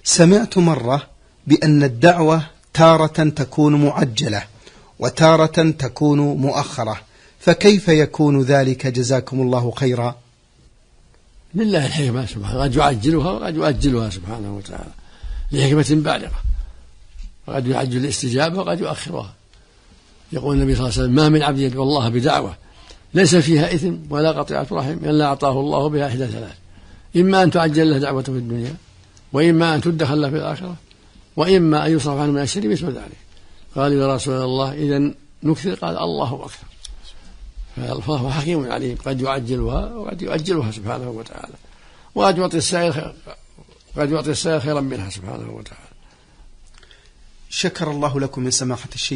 سمعت مرة بأن الدعوة تارة تكون معجلة وتارة تكون مؤخرة، فكيف يكون ذلك جزاكم الله خيرا؟ لله الحكمة سبحانه، قد يعجلها وقد يؤجلها سبحانه وتعالى لحكمة بالغة، وقد يعجل الاستجابة وقد يؤخرها. يقول النبي صلى الله عليه وسلم: ما من عبد يدعو الله بدعوة ليس فيها إثم ولا قطيعة رحم إلا أعطاه الله بها إحدى ثلاث: إما أن تعجل له دعوته في الدنيا، وإما أن تدخل له في الآخرة، وإما أن يصرف عنه من الشر مثل ذلك. قال: يا رسول الله إذن نكثر؟ قال: الله أكثر. فهو حكيم عليم، قد يعجلها وقد يؤجلها سبحانه وتعالى، وقد يعطي السائل خيرا منها سبحانه وتعالى. شكر الله لكم من سماحة الشيخ.